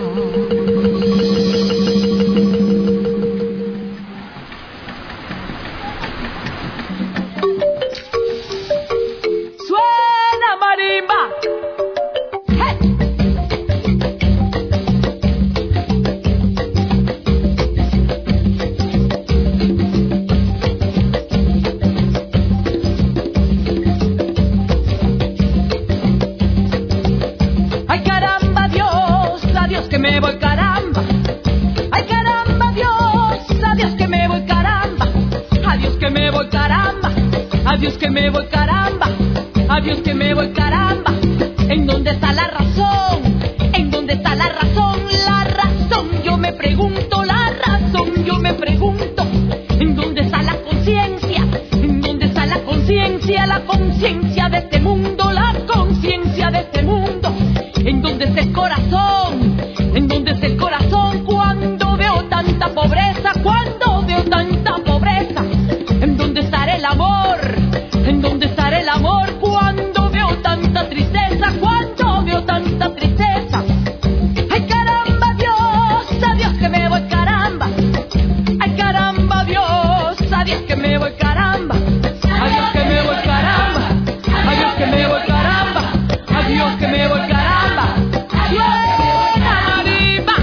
Adiós que me voy, caramba, adiós que me voy, caramba. ¿En dónde está la razón? ¿En dónde está la razón? La razón, yo me pregunto, la razón, yo me pregunto. ¿En dónde está la conciencia? ¿En dónde está la conciencia? La conciencia de este mundo, la conciencia de este mundo. ¿En dónde está el corazón? ¿En dónde está el corazón? Cuando veo tanta pobreza, cuando veo tanta pobreza. ¿En dónde estará el amor? ¿En dónde estará el amor? Cuando veo tanta tristeza, cuando veo tanta tristeza. ¡Ay, caramba, Dios! ¡Adiós que me voy, caramba! ¡Ay, caramba, Dios! ¡Adiós que me voy, caramba! ¡Adiós que me voy, caramba! ¡Adiós que me voy, caramba! ¡Adiós que me voy, caramba! ¡Suena arriba!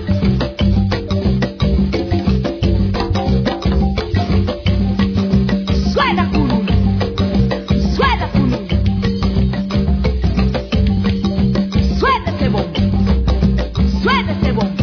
¡Suena cumbia! ¡Suena cumbia! ¡Suena ese bombo! ¡Suena ese bombo!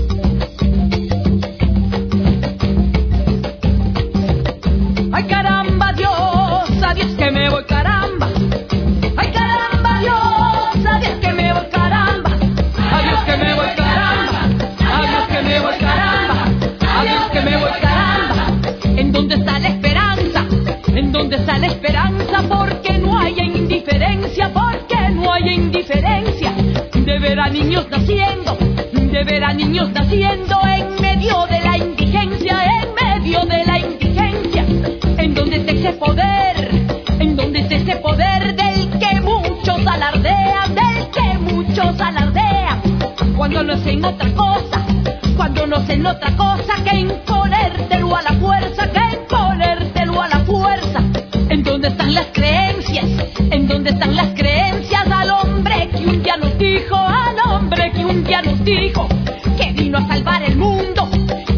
¡Ay, caramba, Dios! ¡Adiós que me voy, caramba! ¡Ay, caramba, Dios! ¡Adiós que me voy, caramba! ¡Adiós que me voy, caramba! ¡Adiós que me voy, caramba! ¡Adiós que me voy, caramba! ¿En dónde está la esperanza? ¿En dónde está la esperanza? Porque no hay indiferencia, porque no hay indiferencia. De ver a niños naciendo, de ver a niños naciendo en medio de la indigencia, en medio de la indigencia. ¿En dónde está ese poder? ¿En dónde está ese poder del que muchos alardean, del que muchos alardean? Cuando no hacen otra cosa, cuando no hacen otra cosa que imponértelo a la fuerza, que imponértelo a la fuerza. ¿En dónde están las creencias? ¿En dónde están las creencias al hombre que un día nos dijo, al hombre que un día nos dijo que vino a salvar el mundo,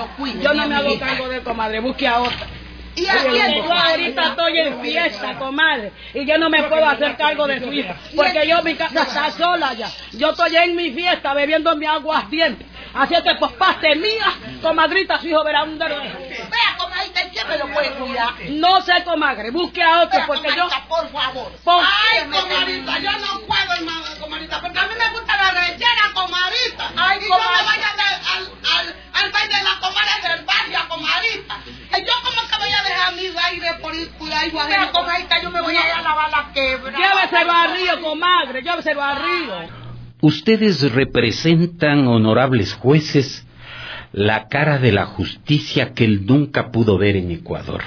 cuide. Yo no me hago cargo de comadre, busque a otra. ¿Y a quién? Yo ahorita estoy en fiesta, comadre, y yo no me puedo hacer cargo de su hija, porque mi casa está sola ya. Yo estoy en mi fiesta bebiendo mi agua siempre. Así es que, pues, parte mía, comadrita, su hijo verá un dedo. Vea, comadrita, ¿quién me lo puede cuidar? No sé, comadre, busque a otro, porque comadrita, por favor. Ay, comadrita, yo no puedo, hermano, comadrita, porque a mí me gusta la rechera, comadrita. Ay, y comadrita. Yo me vaya al baile de la comadre del barrio, comadrita. Yo como que voy a dejar mi aire por ahí, guajero, comadrita, yo me voy a ir a lavar la quebra. Lléveselo al río, comadre, lléveselo al río. Ustedes representan, honorables jueces, la cara de la justicia que él nunca pudo ver en Ecuador.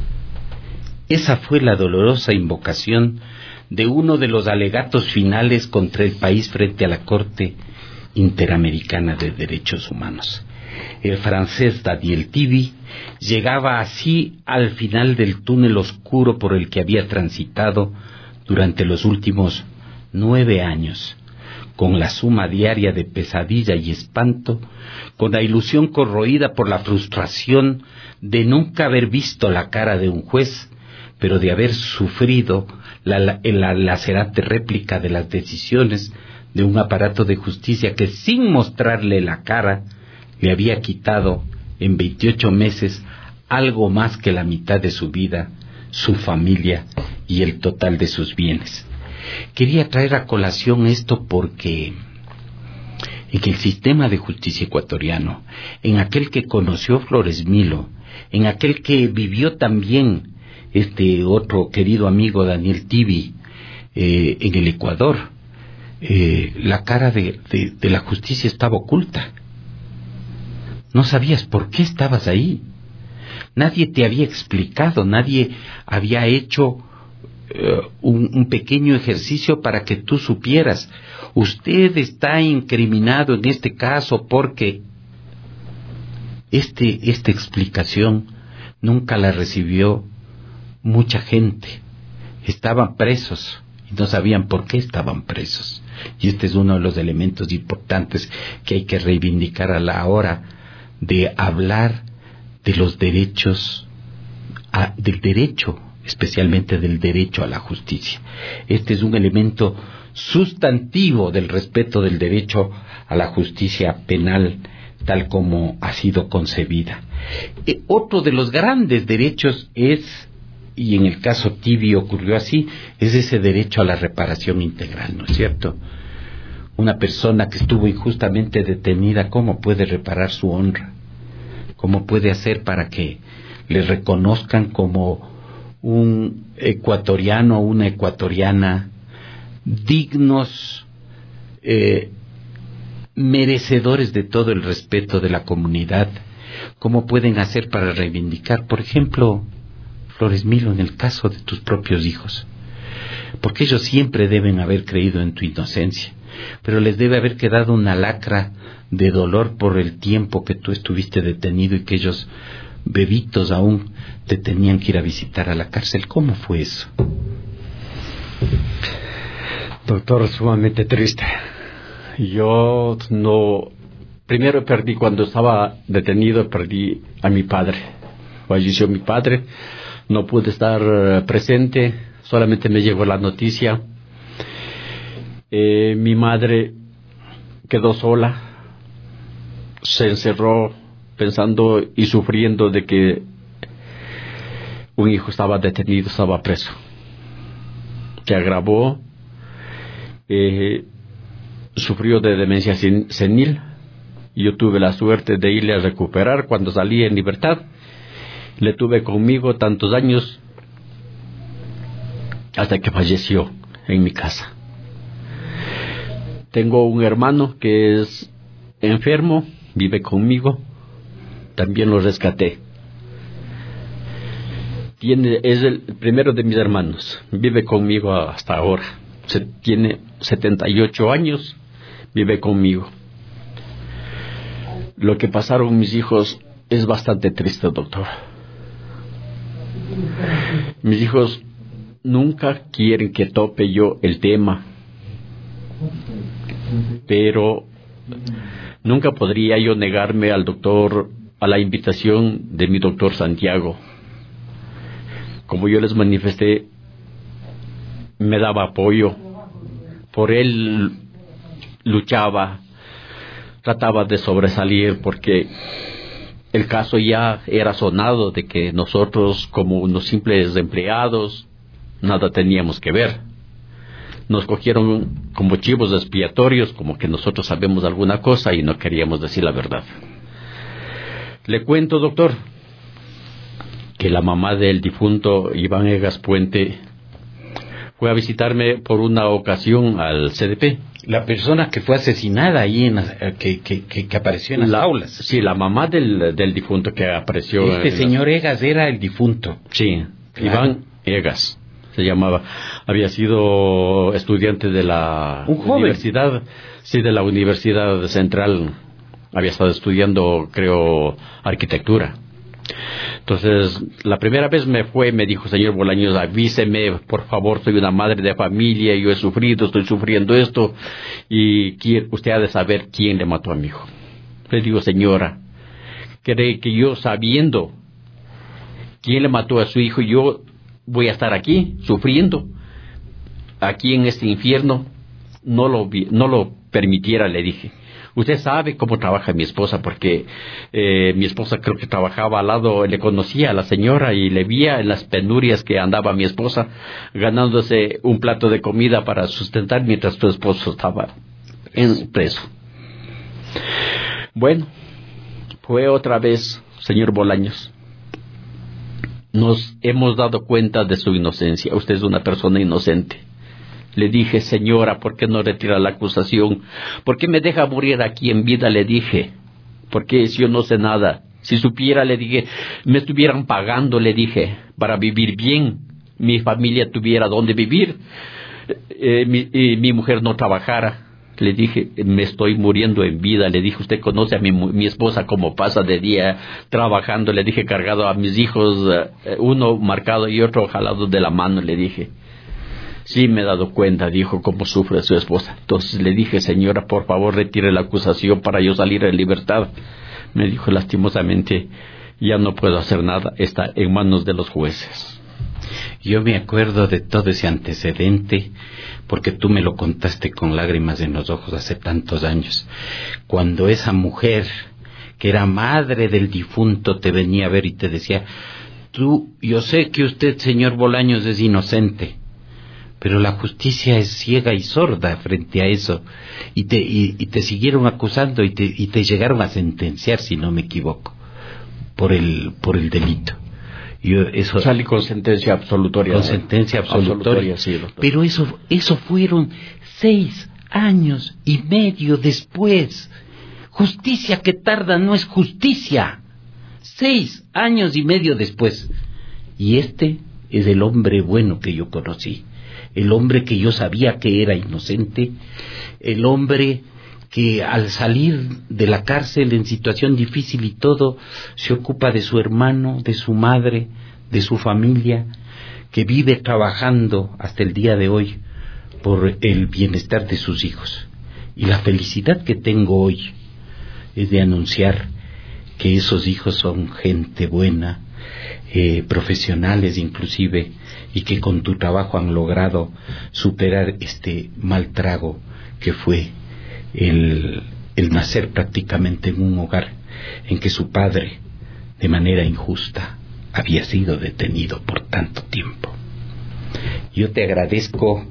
Esa fue la dolorosa invocación de uno de los alegatos finales contra el país frente a la Corte Interamericana de Derechos Humanos. El francés Daniel Tibi llegaba así al final del túnel oscuro por el que había transitado durante los últimos 9 años, con la suma diaria de pesadilla y espanto, con la ilusión corroída por la frustración de nunca haber visto la cara de un juez, pero de haber sufrido la lacerante réplica de las decisiones de un aparato de justicia que, sin mostrarle la cara, le había quitado en 28 meses algo más que la mitad de su vida, su familia y el total de sus bienes. Quería traer a colación esto porque en el sistema de justicia ecuatoriano, en aquel que conoció Flores Milo, en aquel que vivió también este otro querido amigo Daniel Tibi en el Ecuador, la cara de la justicia estaba oculta. No sabías por qué estabas ahí. Nadie te había explicado, nadie había hecho un pequeño ejercicio para que tú supieras. Usted está incriminado en este caso porque esta explicación nunca la recibió mucha gente. Estaban presos y no sabían por qué estaban presos. Y este es uno de los elementos importantes que hay que reivindicar a la hora de hablar de los derechos, del derecho, especialmente del derecho a la justicia. Este es un elemento sustantivo del respeto del derecho a la justicia penal tal como ha sido concebida. Otro de los grandes derechos es, y en el caso Tibi ocurrió así, es ese derecho a la reparación integral, ¿no es cierto? Una persona que estuvo injustamente detenida, ¿cómo puede reparar su honra? ¿Cómo puede hacer para que le reconozcan como un ecuatoriano o una ecuatoriana dignos, merecedores de todo el respeto de la comunidad? ¿Cómo pueden hacer para reivindicar, por ejemplo, Flores Milo, en el caso de tus propios hijos? Porque ellos siempre deben haber creído en tu inocencia, pero les debe haber quedado una lacra de dolor por el tiempo que tú estuviste detenido y que ellos, bebitos aún, te tenían que ir a visitar a la cárcel. ¿Cómo fue eso? Doctor, sumamente triste. Yo no... Primero perdí, cuando estaba detenido, perdí a mi padre. Falleció mi padre, no pude estar presente, solamente me llegó la noticia. Mi madre quedó sola, se encerró pensando y sufriendo de que un hijo estaba detenido, estaba preso. Se agravó, sufrió de demencia senil. Yo tuve la suerte de irle a recuperar cuando salí en libertad. Le tuve conmigo tantos años hasta que falleció en mi casa. Tengo un hermano que es enfermo, vive conmigo, también lo rescaté. Es el primero de mis hermanos, vive conmigo hasta ahora. Tiene 78 años, vive conmigo. Lo que pasaron mis hijos es bastante triste, doctor. Mis hijos nunca quieren que tope yo el tema, pero nunca podría yo negarme al doctor a la invitación de mi doctor Santiago. Como yo les manifesté, me daba apoyo. Por él luchaba, trataba de sobresalir, porque el caso ya era sonado de que nosotros, como unos simples empleados, nada teníamos que ver. Nos cogieron como chivos expiatorios, como que nosotros sabemos alguna cosa y no queríamos decir la verdad. Le cuento, doctor, que la mamá del difunto Iván Egas Puente fue a visitarme por una ocasión al CDP. La persona que fue asesinada ahí, que apareció en las aulas. Sí, la mamá del difunto que apareció. Señor Egas era el difunto. Sí, claro. Iván Egas se llamaba. Había sido estudiante de la universidad, sí, de la Universidad Central. Había estado estudiando, creo, arquitectura. Entonces, la primera vez me dijo, señor Bolaños, avíseme, por favor, soy una madre de familia, yo estoy sufriendo esto, y usted ha de saber quién le mató a mi hijo. Le digo, señora, ¿cree que yo, sabiendo quién le mató a su hijo, yo voy a estar aquí, sufriendo, aquí en este infierno? No lo permitiera, le dije. Usted sabe cómo trabaja mi esposa, porque mi esposa creo que trabajaba al lado, le conocía a la señora y le veía en las penurias que andaba mi esposa, ganándose un plato de comida para sustentar mientras tu esposo estaba preso. Bueno, fue otra vez, señor Bolaños. Nos hemos dado cuenta de su inocencia. Usted es una persona inocente. Le dije, señora, ¿por qué no retira la acusación? ¿Por qué me deja morir aquí en vida? Le dije, porque si yo no sé nada. Si supiera, le dije, me estuvieran pagando, le dije, para vivir bien. Mi familia tuviera dónde vivir. Mi mujer no trabajara. Le dije, me estoy muriendo en vida. Le dije, usted conoce a mi esposa cómo pasa de día trabajando. Le dije, cargado a mis hijos, uno marcado y otro jalado de la mano, le dije. Sí, me he dado cuenta, dijo, cómo sufre su esposa. Entonces le dije, señora, por favor, retire la acusación para yo salir en libertad. Me dijo, lastimosamente, ya no puedo hacer nada, está en manos de los jueces. Yo me acuerdo de todo ese antecedente, porque tú me lo contaste con lágrimas en los ojos hace tantos años. Cuando esa mujer, que era madre del difunto, te venía a ver y te decía, yo sé que usted, señor Bolaños, es inocente, pero la justicia es ciega y sorda frente a eso, y te siguieron acusando y te llegaron a sentenciar, si no me equivoco, por el delito. Eso salí con sentencia absolutoria. Con sentencia absolutoria, sí, doctor. Pero eso fueron 6 años y medio después. Justicia que tarda no es justicia. 6 años y medio después. Y este es el hombre bueno que yo conocí. El hombre que yo sabía que era inocente, el hombre que al salir de la cárcel en situación difícil y todo, se ocupa de su hermano, de su madre, de su familia, que vive trabajando hasta el día de hoy por el bienestar de sus hijos. Y la felicidad que tengo hoy es de anunciar que esos hijos son gente buena, profesionales inclusive, y que con tu trabajo han logrado superar este mal trago que fue el nacer prácticamente en un hogar en que su padre, de manera injusta, había sido detenido por tanto tiempo. Yo te agradezco,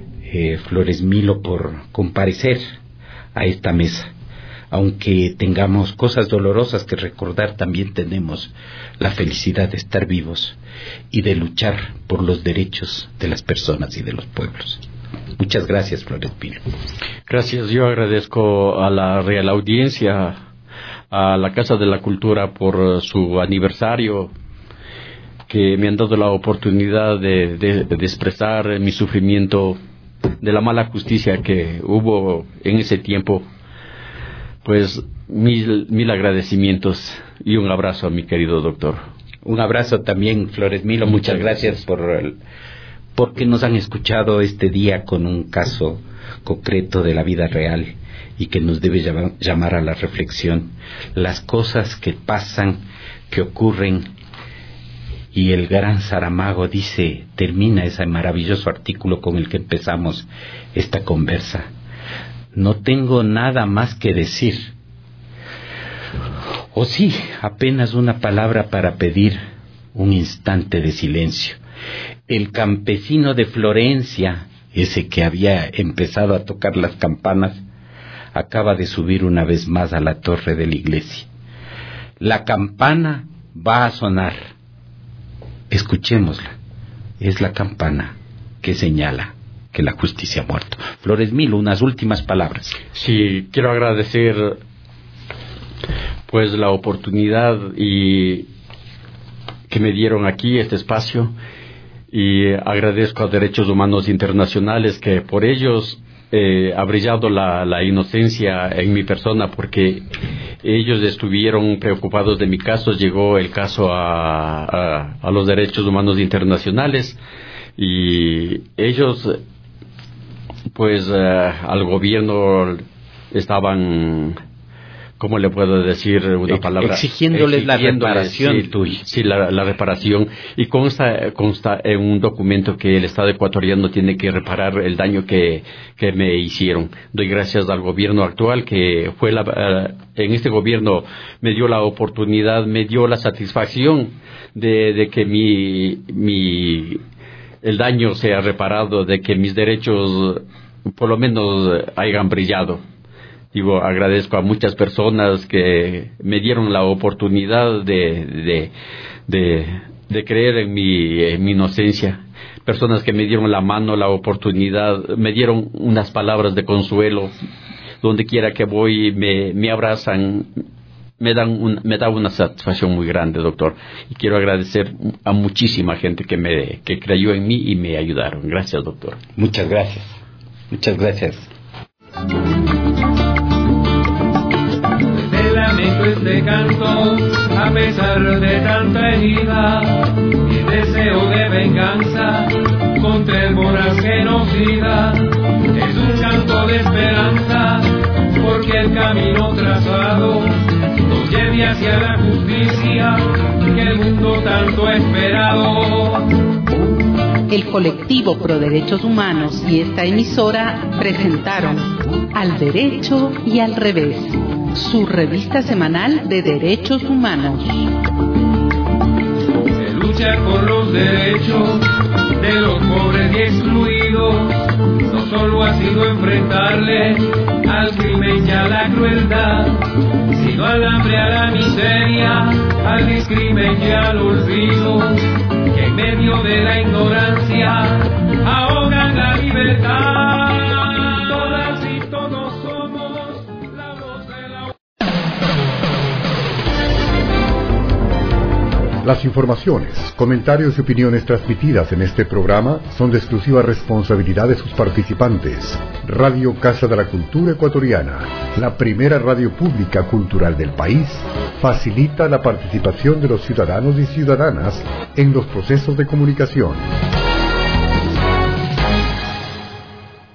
Flores Milo, por comparecer a esta mesa. Aunque tengamos cosas dolorosas que recordar, también tenemos la felicidad de estar vivos y de luchar por los derechos de las personas y de los pueblos. Muchas gracias, Flores Milo. Gracias, yo agradezco a la Real Audiencia, a la Casa de la Cultura por su aniversario, que me han dado la oportunidad de expresar mi sufrimiento de la mala justicia que hubo en ese tiempo. Pues mil agradecimientos y un abrazo a mi querido doctor. Un abrazo también, Flores Milo. Muchas gracias porque nos han escuchado este día con un caso concreto de la vida real y que nos debe llamar a la reflexión. Las cosas que pasan, que ocurren, y el gran Saramago dice, termina ese maravilloso artículo con el que empezamos esta conversa: no tengo nada más que decir. O sí, apenas una palabra para pedir un instante de silencio. El campesino de Florencia, ese que había empezado a tocar las campanas, acaba de subir una vez más a la torre de la iglesia. La campana va a sonar. Escuchémosla. Es la campana que señala que la justicia ha muerto. Flores Milo, unas últimas palabras. Sí, quiero agradecer pues la oportunidad y que me dieron aquí este espacio, y agradezco a Derechos Humanos Internacionales que por ellos ha brillado la inocencia en mi persona, porque ellos estuvieron preocupados de mi caso. Llegó el caso a los Derechos Humanos Internacionales y ellos pues al gobierno estaban, ¿cómo le puedo decir una palabra? Exigiéndoles la reparación. Sí, la reparación. Y consta en un documento que el Estado ecuatoriano tiene que reparar el daño que me hicieron. Doy gracias al gobierno actual, que fue en este gobierno me dio la oportunidad, me dio la satisfacción de que el daño sea reparado, de que mis derechos por lo menos hayan brillado. Digo, agradezco a muchas personas que me dieron la oportunidad de creer en mi inocencia. Personas que me dieron la mano, la oportunidad, me dieron unas palabras de consuelo. Donde quiera que voy, me abrazan, me da una satisfacción muy grande, doctor. Y quiero agradecer a muchísima gente que creyó en mí y me ayudaron. Gracias, doctor. Muchas gracias. Muchas gracias. Este canto, a pesar de tanta herida y deseo de venganza contra el voraz genocida, es un canto de esperanza, porque el camino trazado nos lleve hacia la justicia que el mundo tanto ha esperado. El colectivo Pro Derechos Humanos y esta emisora presentaron Al Derecho y al Revés, su revista semanal de derechos humanos. Se lucha por los derechos de los pobres y excluidos. No solo ha sido enfrentarle al crimen y a la crueldad, sino al hambre, a la miseria, al discrimen y al olvido, que en medio de la ignorancia ahogan la libertad. Todas y todos somos la voz de la... Las informaciones, comentarios y opiniones transmitidas en este programa son de exclusiva responsabilidad de sus participantes. Radio Casa de la Cultura Ecuatoriana, la primera radio pública cultural del país, facilita la participación de los ciudadanos y ciudadanas en los procesos de comunicación.